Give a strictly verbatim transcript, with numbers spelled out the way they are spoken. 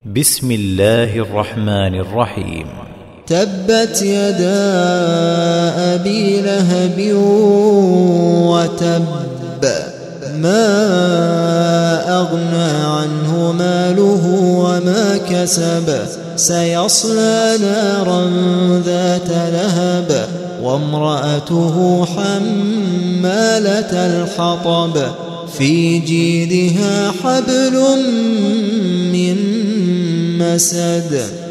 بسم الله الرحمن الرحيم. تبت يدا أبي لهب وتب، ما أغنى عنه ماله وما كسب، سيصلى نارا ذات لهب وامرأته حمالة الحطب في جيدها حبل من مسد.